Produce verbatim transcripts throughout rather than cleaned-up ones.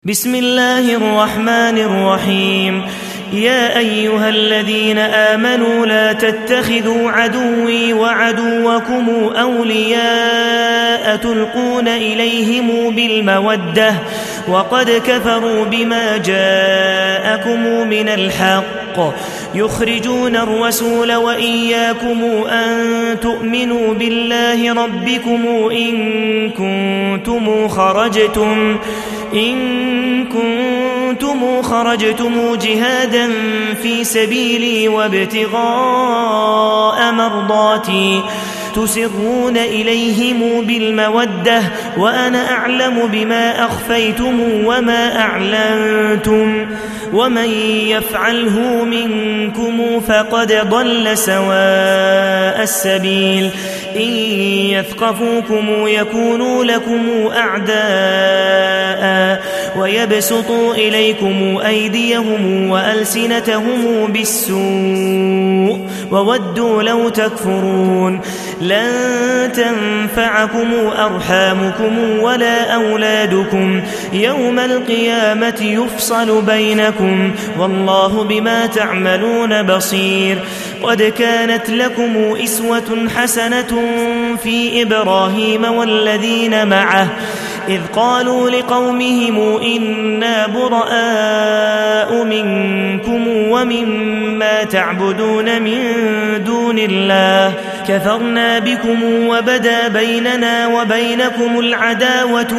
بسم الله الرحمن الرحيم. يا أيها الذين آمنوا لا تتخذوا عدوي وعدوكم أولياء تلقون إليهم بالمودة وقد كفروا بما جاءكم من الحق يخرجون الرسول وإياكم أن تؤمنوا بالله ربكم إن كنتم خرجتم إن كنتم خرجتم جهادا في سبيلي وابتغاء مرضاتي تسرون إليهم بالمودة وأنا أعلم بما أخفيتم وما أعلنتم ومن يفعله منكم فقد ضل سواء السبيل إن يثقفوكم يكونوا لكم أعداء ويبسطوا إليكم أيديهم وألسنتهم بالسوء وودوا لو تكفرون لن تنفعكم أرحامكم ولا أولادكم يوم القيامة يفصل بينكم والله بما تعملون بصير. قد كانت لكم إسوة حسنة في إبراهيم والذين معه إذ قالوا لقومهم إنا براء منكم ومما تعبدون من دون الله كفرنا بكم وبدا بيننا وبينكم العداوة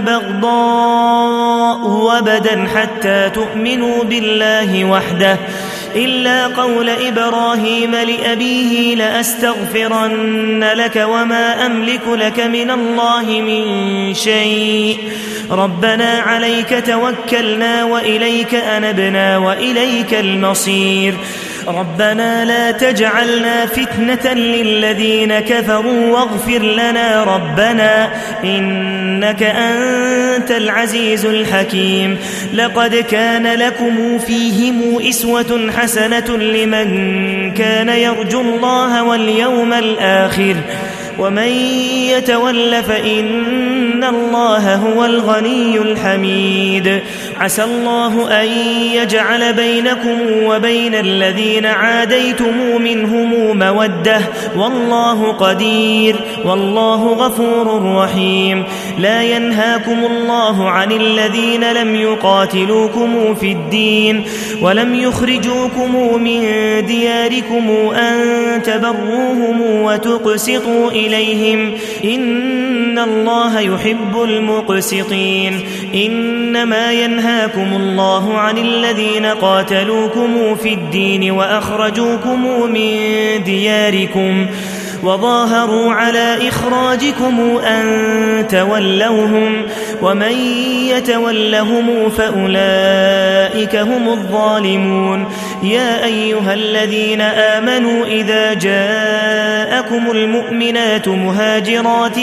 والبغضاء أبدا حتى تؤمنوا بالله وحده إلا قول إبراهيم لأبيه لأستغفرن لك وما أملك لك من الله من شيء ربنا عليك توكلنا وإليك أنبنا وإليك المصير ربنا لا تجعلنا فتنة للذين كفروا واغفر لنا ربنا إنك أنت العزيز الحكيم. لقد كان لكم فيهم إسوة حسنة لمن كان يرجو الله واليوم الآخر ومن يتول فإن الله هو الغني الحميد. عسى الله أن يجعل بينكم وبين الذين عاديتم منهم مودة والله قدير والله غفور رحيم. لا ينهاكم الله عن الذين لم يقاتلوكم في الدين ولم يخرجوكم من دياركم أن تبروهم وتقسطوا إليهم إن الله يحب المقسطين. إنما ينهاكم الله عن الذين قاتلوكم في الدين وأخرجوكم من دياركم وظاهروا على إخراجكم أن تولوهم ومن يتولهم فأولئك هم الظالمون. يا أيها الذين آمنوا إذا جاءكم المؤمنات مهاجرات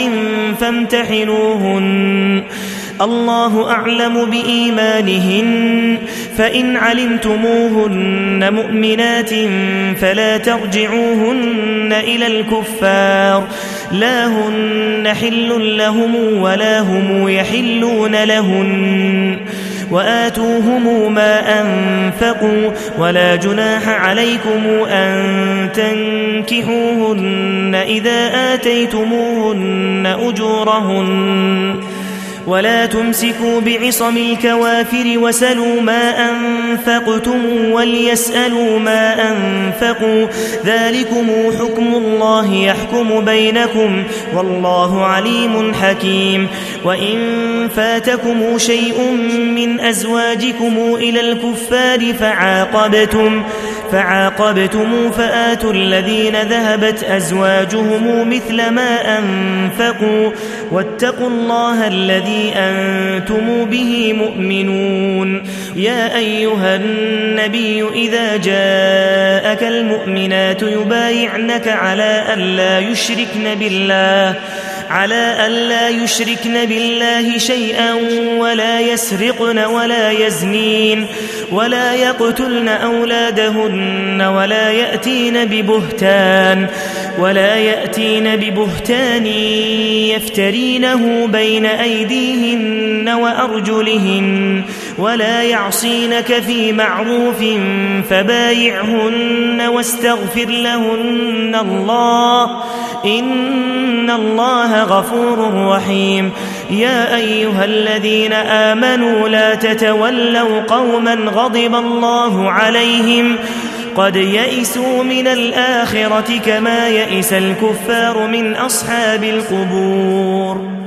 فامتحنوهن الله أعلم بإيمانهن فإن علمتموهن مؤمنات فلا ترجعوهن إلى الكفار لا هن حل لهم ولا هم يحلون لهن وآتوهم ما أنفقوا ولا جناح عليكم أن تنكحوهن إذا آتيتموهن أجورهن ولا تمسكوا بعصم الكوافر وسلوا ما أنفقتم وليسألوا ما أنفقوا ذلكم حكم الله يحكم بينكم والله عليم حكيم. وإن فاتكم شيء من أزواجكم إلى الكفار فعاقبتم فعاقبتم فآتوا الذين ذهبت أزواجهم مثل ما أنفقوا واتقوا الله الذي أنتم به مؤمنون. يا أيها النبي إذا جاءك المؤمنات يبايعنك على أن لا يشركن بالله على ألا يشركن بالله شيئا ولا يسرقن ولا يزنين ولا يقتلن أولادهن ولا يأتين ببهتان ولا يأتين ببهتان يفترينه بين أيديهن وأرجلهن ولا يعصينك في معروف فبايعهن واستغفر لهن الله إن الله غفور رحيم. يا أيها الذين آمنوا لا تتولوا قوما غضب الله عليهم قد يئسوا من الآخرة كما يئس الكفار من أصحاب القبور.